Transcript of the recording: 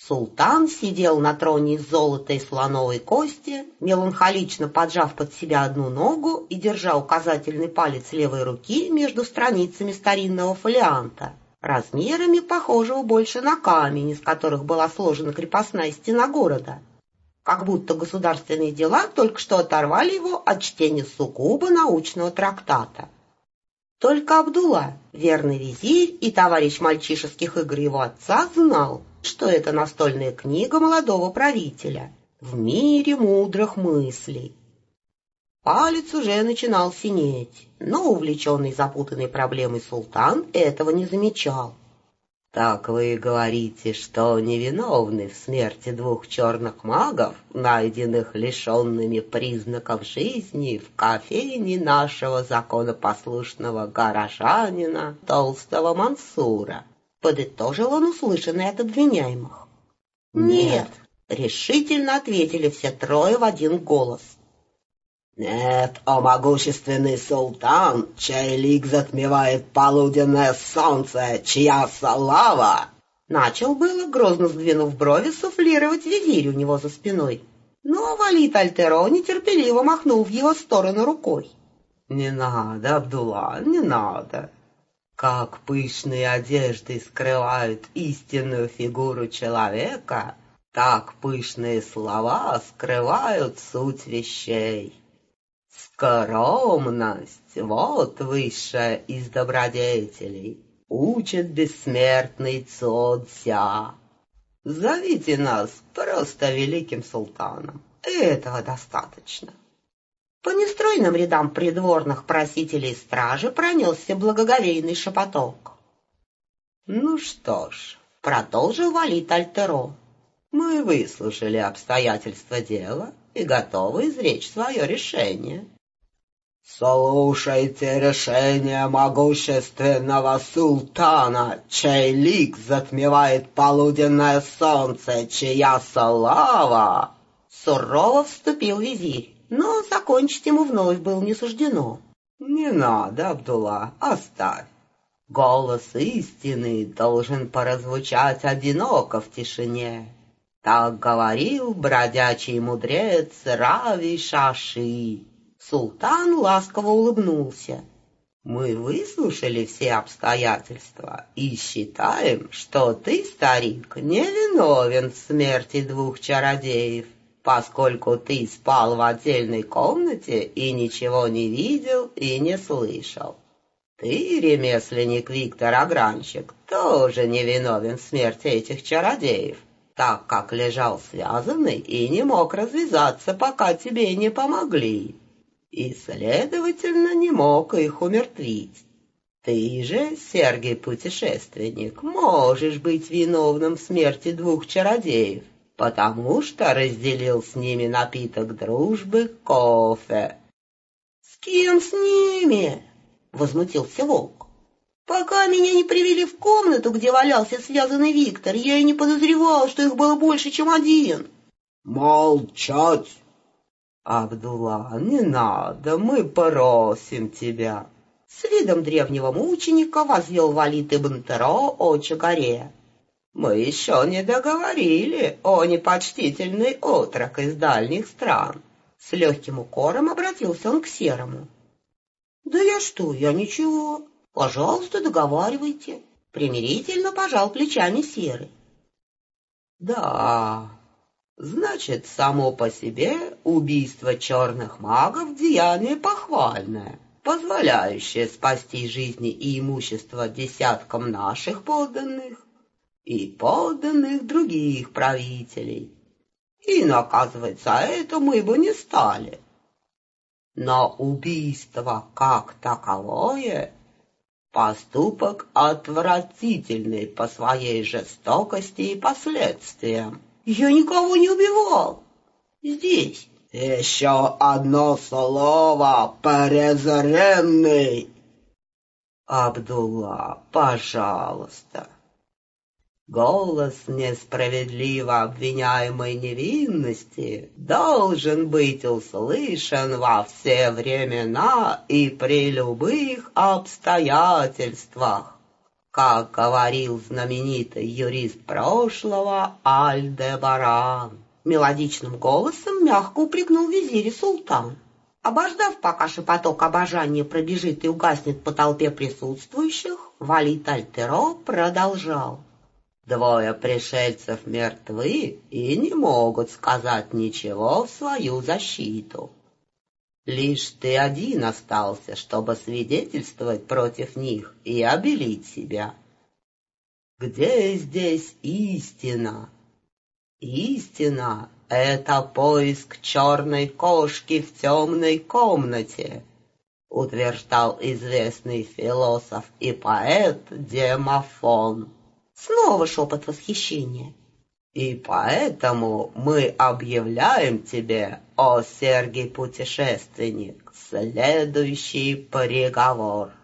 Султан сидел на троне из золота и слоновой кости, меланхолично поджав под себя одну ногу и держа указательный палец левой руки между страницами старинного фолианта, размерами похожего больше на камень, из которых была сложена крепостная стена города. Как будто государственные дела только что оторвали его от чтения сугубо научного трактата. Только Абдулла, верный визирь и товарищ мальчишеских игр его отца, знал, что это настольная книга молодого правителя в мире мудрых мыслей. Палец уже начинал синеть, но увлеченный запутанной проблемой султан этого не замечал. «Так вы говорите, что невиновны в смерти двух черных магов, найденных лишенными признаков жизни в кофейне нашего законопослушного горожанина толстого Мансура», — подытожил он услышанное от обвиняемых. «Нет», — решительно ответили все трое в один голос. «Нет, о могущественный султан, чей лик затмевает полуденное солнце, чья слава!» Начал было, грозно сдвинув брови, суфлировать визирь у него за спиной. Но Валид Аль-Теро нетерпеливо махнул в его сторону рукой. «Не надо, Абдулла, не надо. Как пышные одежды скрывают истинную фигуру человека, так пышные слова скрывают суть вещей. Скромность — вот высшая из добродетелей, учит бессмертный Цзя. Зовите нас просто великим султаном, этого достаточно». По нестройным рядам придворных просителей стражи пронесся благоговейный шепоток. «Ну что ж», — продолжил Валид Аль-Теро, — «мы выслушали обстоятельства дела и готовы изречь свое решение». «Слушайте решение могущественного султана, чей лик затмевает полуденное солнце, чья слава!» Сурово вступил визирь, но закончить ему вновь было не суждено. «Не надо, Абдулла, оставь. Голос истины должен прозвучать одиноко в тишине. Так говорил бродячий мудрец Рави Шаши». Султан ласково улыбнулся. «Мы выслушали все обстоятельства и считаем, что ты, старик, не виновен в смерти двух чародеев, поскольку ты спал в отдельной комнате и ничего не видел и не слышал. Ты, ремесленник Виктор Огранщик, тоже не виновен в смерти этих чародеев, так как лежал связанный и не мог развязаться, пока тебе не помогли, и, следовательно, не мог их умертвить. Ты же, Сергий-путешественник, можешь быть виновным в смерти двух чародеев, потому что разделил с ними напиток дружбы — кофе». «С кем с ними?» — возмутился волк. «Пока меня не привели в комнату, где валялся связанный Виктор, я и не подозревал, что их было больше, чем один». «Молчать!» «Абдулла, не надо, мы просим тебя!» С видом древнего мученика возвел Валид ибн Теро очи горе. «Мы еще не договорили, о непочтительный отрок из дальних стран!» С легким укором обратился он к Серому. «Да я ничего. Пожалуйста, договаривайте». Примирительно пожал плечами Серый. «Да, значит, само по себе убийство черных магов — деяние похвальное, позволяющее спасти жизни и имущество десяткам наших подданных и подданных других правителей. И наказывать за это мы бы не стали. Но убийство как таковое — поступок отвратительный по своей жестокости и последствиям». «Я никого не убивал. Здесь». «Еще одно слово, презренный!» «Абдулла, пожалуйста». Голос несправедливо обвиняемой невинности должен быть услышан во все времена и при любых обстоятельствах. как говорил знаменитый юрист прошлого Альдебаран. Мелодичным голосом мягко упрекнул визирь султан. Обождав, пока шепоток обожания пробежит и угаснет по толпе присутствующих, Валид Аль-Теро продолжал. Двое пришельцев мертвы и не могут сказать ничего в свою защиту. Лишь ты один остался, чтобы свидетельствовать против них и обелить себя. Где здесь истина? Истина — это поиск черной кошки в темной комнате, утверждал известный философ и поэт Демофон. Снова шепот восхищения. И поэтому мы объявляем тебе, о Сергий путешественник, следующий приговор.